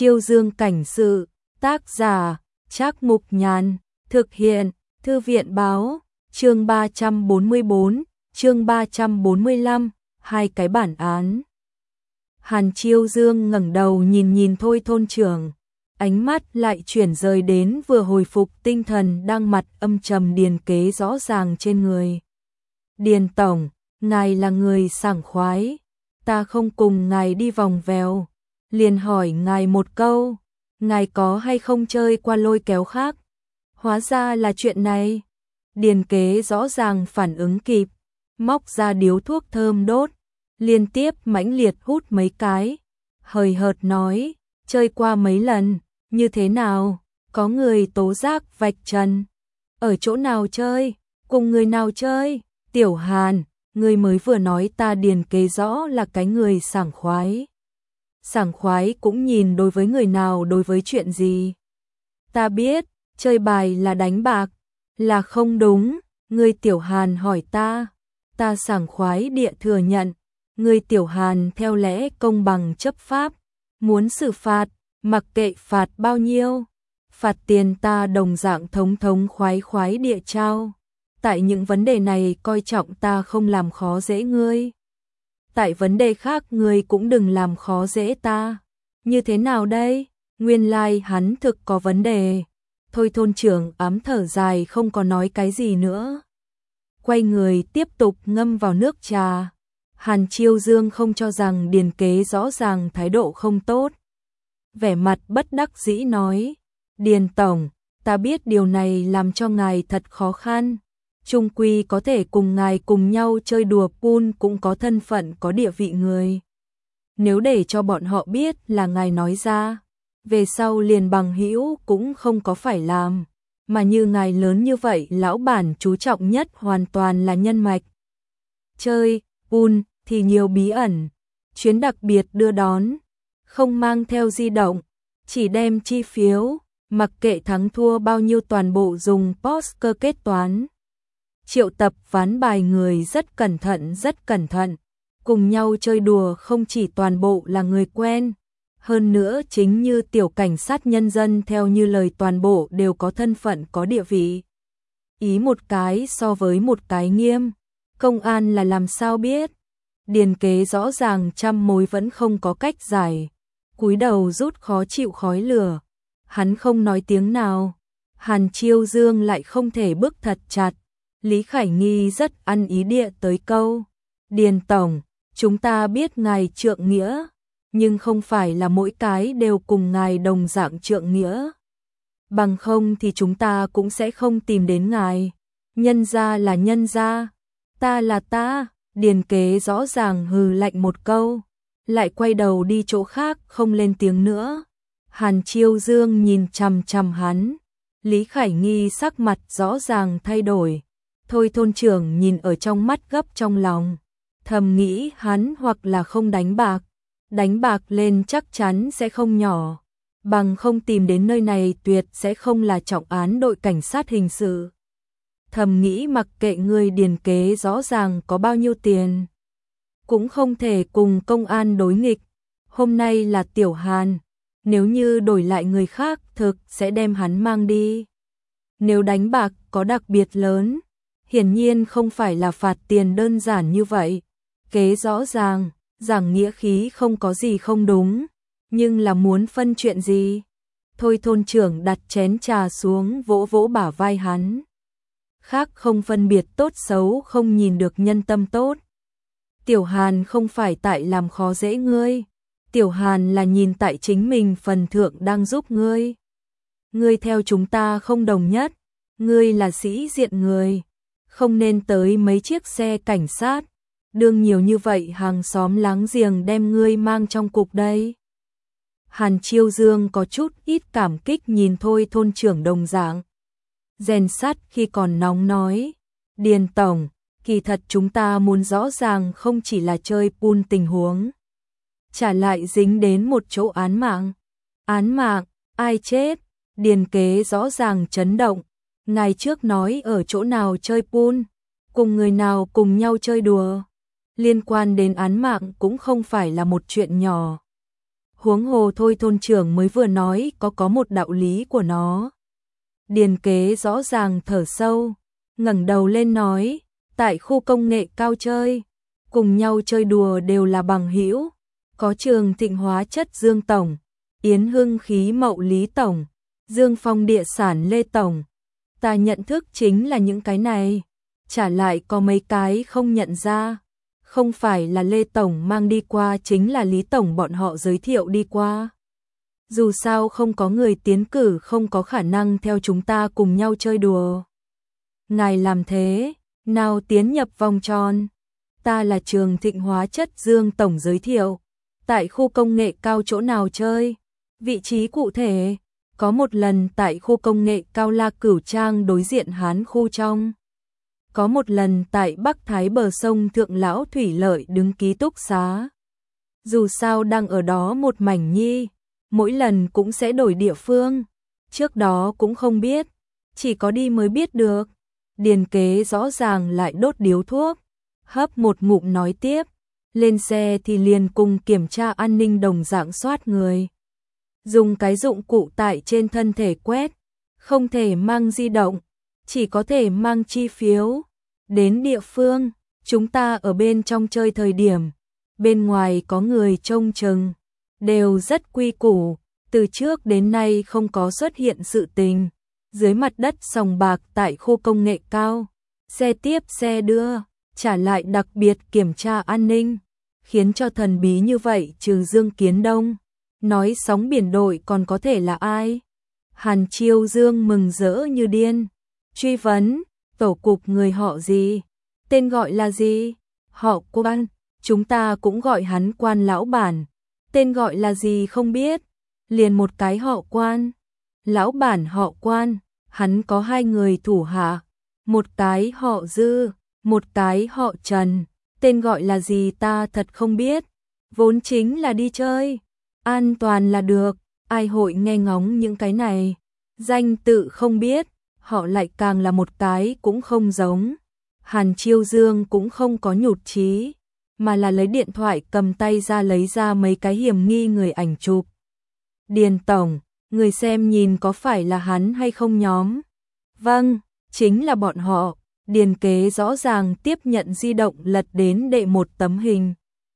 Chiêu Dương cảnh sự, tác giả, Trác Mục Nhàn, thực hiện, Thư viện báo, chương 344, chương 345, hai cái bản án. Hàn Chiêu Dương ngẩng đầu nhìn Thôi thôn trưởng, ánh mắt lại chuyển rời đến vừa hồi phục tinh thần đang mặt âm trầm Điền Kế rõ ràng trên người. Điền tổng, ngài là người sảng khoái, ta không cùng ngài đi vòng vèo, liền hỏi ngài một câu, ngài có hay không chơi qua lôi kéo khác? Hóa ra là chuyện này. Điền Kế rõ ràng phản ứng kịp, móc ra điếu thuốc thơm đốt, liên tiếp mãnh liệt hút mấy cái, hời hợt nói, chơi qua mấy lần, như thế nào, có người tố giác vạch trần. Ở chỗ nào chơi, cùng người nào chơi? Tiểu Hàn, người mới vừa nói ta Điền Kế rõ là cái người sảng khoái. Sảng khoái cũng nhìn đối với người nào, đối với chuyện gì? Ta biết, chơi bài là đánh bạc, là không đúng, người Tiểu Hàn hỏi ta sảng khoái địa thừa nhận, người Tiểu Hàn theo lẽ công bằng chấp pháp, muốn xử phạt, mặc kệ phạt bao nhiêu, phạt tiền ta đồng dạng thống khoái địa trao. Tại những vấn đề này coi trọng ta không làm khó dễ ngươi. Tại vấn đề khác ngươi cũng đừng làm khó dễ ta. Như thế nào đây? Nguyên lai hắn thực có vấn đề. Thôi thôn trưởng ám thở dài không có nói cái gì nữa. Quay người tiếp tục ngâm vào nước trà. Hàn Chiêu Dương không cho rằng Điền Kế rõ ràng thái độ không tốt. Vẻ mặt bất đắc dĩ nói, Điền tổng, ta biết điều này làm cho ngài thật khó khăn. Trung quy có thể cùng ngài cùng nhau chơi đùa pool cũng có thân phận có địa vị người. Nếu để cho bọn họ biết là ngài nói ra, về sau liền bằng hữu cũng không có phải làm. Mà như ngài lớn như vậy lão bản chú trọng nhất hoàn toàn là nhân mạch. Chơi pool thì nhiều bí ẩn, chuyến đặc biệt đưa đón, không mang theo di động, chỉ đem chi phiếu, mặc kệ thắng thua bao nhiêu toàn bộ dùng poker kết toán. Triệu tập ván bài người rất cẩn thận, cùng nhau chơi đùa không chỉ toàn bộ là người quen, hơn nữa chính như tiểu cảnh sát nhân dân theo như lời toàn bộ đều có thân phận có địa vị. Ý một cái so với một cái nghiêm, công an là làm sao biết? Điền Kế rõ ràng trăm mối vẫn không có cách giải, cúi đầu rút khó chịu khói lửa, hắn không nói tiếng nào. Hàn Chiêu Dương lại không thể bước thật chặt. Lý Khải Nghi rất ăn ý địa tới câu, Điền tổng, chúng ta biết ngài trượng nghĩa, nhưng không phải là mỗi cái đều cùng ngài đồng dạng trượng nghĩa. Bằng không thì chúng ta cũng sẽ không tìm đến ngài. Nhân gia là nhân gia, ta là ta. Điền Kế rõ ràng hừ lạnh một câu, lại quay đầu đi chỗ khác không lên tiếng nữa. Hàn Chiêu Dương nhìn chằm chằm hắn, Lý Khải Nghi sắc mặt rõ ràng thay đổi. Thôi thôn trưởng nhìn ở trong mắt gấp trong lòng, thầm nghĩ hắn hoặc là không đánh bạc lên chắc chắn sẽ không nhỏ, bằng không tìm đến nơi này tuyệt sẽ không là trọng án đội cảnh sát hình sự. Thầm nghĩ mặc kệ người Điền Kế rõ ràng có bao nhiêu tiền, cũng không thể cùng công an đối nghịch. Hôm nay là Tiểu Hàn, nếu như đổi lại người khác thực sẽ đem hắn mang đi. Nếu đánh bạc có đặc biệt lớn, hiển nhiên không phải là phạt tiền đơn giản như vậy. Kế rõ ràng, giảng nghĩa khí không có gì không đúng, nhưng là muốn phân chuyện gì? Thôi thôn trưởng đặt chén trà xuống vỗ vỗ bả vai hắn. Khác không phân biệt tốt xấu không nhìn được nhân tâm tốt. Tiểu Hàn không phải tại làm khó dễ ngươi. Tiểu Hàn là nhìn tại chính mình phần thượng đang giúp ngươi. Ngươi theo chúng ta không đồng nhất, ngươi là sĩ diện người. Không nên tới mấy chiếc xe cảnh sát, đương nhiều như vậy hàng xóm láng giềng đem ngươi mang trong cục đây. Hàn Chiêu Dương có chút ít cảm kích nhìn Thôi thôn trưởng đồng dạng. Rèn sắt khi còn nóng nói, Điền tổng, kỳ thật chúng ta muốn rõ ràng không chỉ là chơi pool tình huống. Trả lại dính đến một chỗ án mạng. Án mạng, ai chết? Điền Kế rõ ràng chấn động. Ngài trước nói ở chỗ nào chơi pool, cùng người nào cùng nhau chơi đùa. Liên quan đến án mạng cũng không phải là một chuyện nhỏ. Huống hồ thôi thôn trưởng mới vừa nói có một đạo lý của nó. Điền Kế rõ ràng thở sâu, ngẩng đầu lên nói, tại khu công nghệ cao chơi, cùng nhau chơi đùa đều là bằng hữu, có Trường Thịnh Hóa Chất Dương tổng, Yến Hưng Khí Mậu Lý tổng, Dương Phong Địa Sản Lê tổng. Ta nhận thức chính là những cái này, trả lại có mấy cái không nhận ra. Không phải là Lê tổng mang đi qua, chính là Lý tổng bọn họ giới thiệu đi qua. Dù sao không có người tiến cử, không có khả năng theo chúng ta cùng nhau chơi đùa. Ngài làm thế, nào tiến nhập vòng tròn. Ta là Trường Thịnh Hóa Chất Dương tổng giới thiệu. Tại khu công nghệ cao chỗ nào chơi? Vị trí cụ thể. Có một lần tại khu công nghệ cao La Cửu Trang đối diện Hán khu trong. Có một lần tại Bắc Thái bờ sông Thượng Lão Thủy Lợi đứng ký túc xá. Dù sao đang ở đó một mảnh nhi, mỗi lần cũng sẽ đổi địa phương. Trước đó cũng không biết, chỉ có đi mới biết được. Điền Kế rõ ràng lại đốt điếu thuốc, hấp một ngụm nói tiếp. Lên xe thì liền cùng kiểm tra an ninh đồng dạng soát người. Dùng cái dụng cụ tại trên thân thể quét, không thể mang di động, chỉ có thể mang chi phiếu. Đến địa phương, chúng ta ở bên trong chơi thời điểm, bên ngoài có người trông chừng, đều rất quy củ, từ trước đến nay không có xuất hiện sự tình. Dưới mặt đất sòng bạc tại khu công nghệ cao, xe tiếp xe đưa, trả lại đặc biệt kiểm tra an ninh, khiến cho thần bí như vậy trừ Dương Kiến Đông. Nói sóng biển đội còn có thể là ai? Hàn Chiêu Dương mừng rỡ như điên, truy vấn, tổ cục người họ gì? Tên gọi là gì? Họ Quan, chúng ta cũng gọi hắn Quan lão bản. Tên gọi là gì không biết, liền một cái họ Quan. Lão bản họ Quan, hắn có 2 người thủ hạ, một cái họ Dư, một cái họ Trần. Tên gọi là gì ta thật không biết, vốn chính là đi chơi, an toàn là được, ai hội nghe ngóng những cái này. Danh tự không biết, họ lại càng là một cái cũng không giống. Hàn Chiêu Dương cũng không có nhụt chí, mà là lấy điện thoại cầm tay ra lấy ra mấy cái hiểm nghi người ảnh chụp. Điền tổng, người xem nhìn có phải là hắn hay không nhóm? Vâng, chính là bọn họ. Điền Kế rõ ràng tiếp nhận di động lật đến đệ một tấm hình.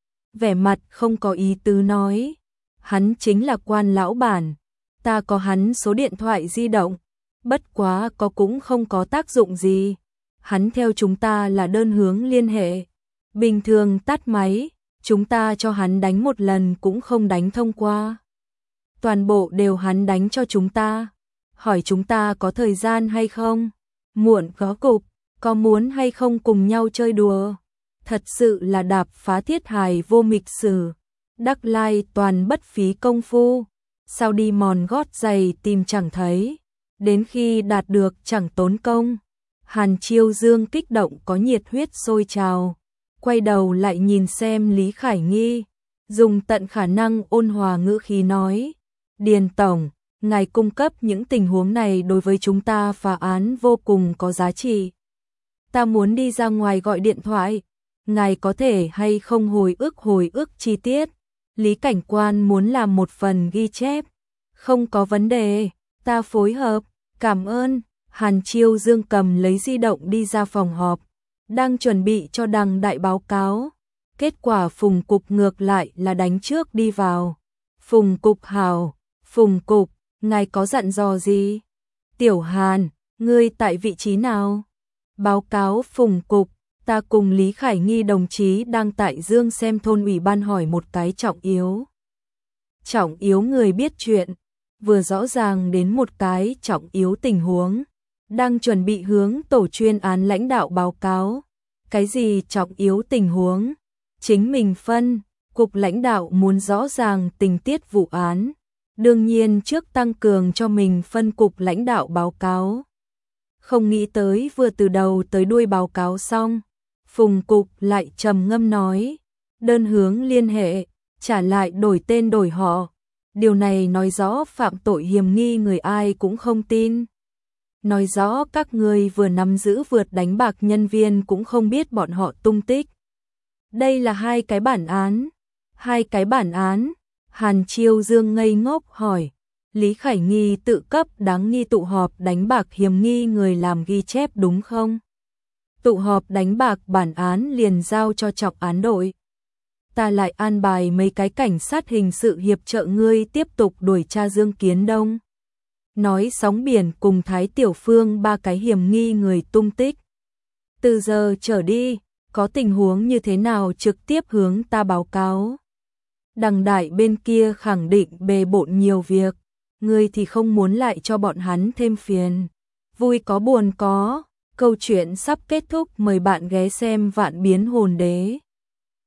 Vẻ mặt không có ý tứ nói, hắn chính là Quan lão bản, ta có hắn số điện thoại di động, bất quá có cũng không có tác dụng gì. Hắn theo chúng ta là đơn hướng liên hệ, bình thường tắt máy, chúng ta cho hắn đánh một lần cũng không đánh thông qua. Toàn bộ đều hắn đánh cho chúng ta, hỏi chúng ta có thời gian hay không, muộn có cục, có muốn hay không cùng nhau chơi đùa. Thật sự là đạp phá thiết hài vô mịch sử, đắc lai toàn bất phí công phu, sao đi mòn gót giày tìm chẳng thấy, đến khi đạt được chẳng tốn công. Hàn Chiêu Dương kích động có nhiệt huyết sôi trào, quay đầu lại nhìn xem Lý Khải Nghi, dùng tận khả năng ôn hòa ngữ khí nói, Điền tổng, ngài cung cấp những tình huống này đối với chúng ta phá án vô cùng có giá trị. Ta muốn đi ra ngoài gọi điện thoại, ngài có thể hay không hồi ức chi tiết. Lý cảnh quan muốn làm một phần ghi chép. Không có vấn đề, ta phối hợp, cảm ơn. Hàn Chiêu Dương cầm lấy di động đi ra phòng họp, đang chuẩn bị cho đăng đại báo cáo. Kết quả Phùng Cục ngược lại là đánh trước đi vào. Phùng Cục hào, Phùng Cục, ngài có dặn dò gì? Tiểu Hàn, ngươi tại vị trí nào? Báo cáo Phùng Cục, ta cùng Lý Khải Nghi đồng chí đang tại Dương xem thôn ủy ban hỏi một cái trọng yếu. Trọng yếu người biết chuyện, vừa rõ ràng đến một cái trọng yếu tình huống, đang chuẩn bị hướng tổ chuyên án lãnh đạo báo cáo. Cái gì trọng yếu tình huống? Chính mình phân, cục lãnh đạo muốn rõ ràng tình tiết vụ án, đương nhiên trước tăng cường cho mình phân cục lãnh đạo báo cáo. Không nghĩ tới vừa từ đầu tới đuôi báo cáo xong, Phùng Cục lại trầm ngâm nói, đơn hướng liên hệ, trả lại đổi tên đổi họ. Điều này nói rõ phạm tội hiểm nghi người ai cũng không tin. Nói rõ các người vừa nắm giữ vượt đánh bạc nhân viên cũng không biết bọn họ tung tích. Đây là 2 cái bản án. 2 cái bản án. Hàn Chiêu Dương ngây ngốc hỏi. Lý Khải Nghi tự cấp đáng nghi tụ họp đánh bạc hiểm nghi người làm ghi chép đúng không? Tụ họp đánh bạc bản án liền giao cho trọng án đội. Ta lại an bài mấy cái cảnh sát hình sự hiệp trợ ngươi tiếp tục đuổi tra Dương Kiến Đông. Nói Sóng Biển cùng Thái Tiểu Phương ba cái hiểm nghi người tung tích. Từ giờ trở đi, có tình huống như thế nào trực tiếp hướng ta báo cáo. Đằng Đại bên kia khẳng định bề bộn nhiều việc, ngươi thì không muốn lại cho bọn hắn thêm phiền. Vui có buồn có, câu chuyện sắp kết thúc, mời bạn ghé xem Vạn Biến Hồn Đế.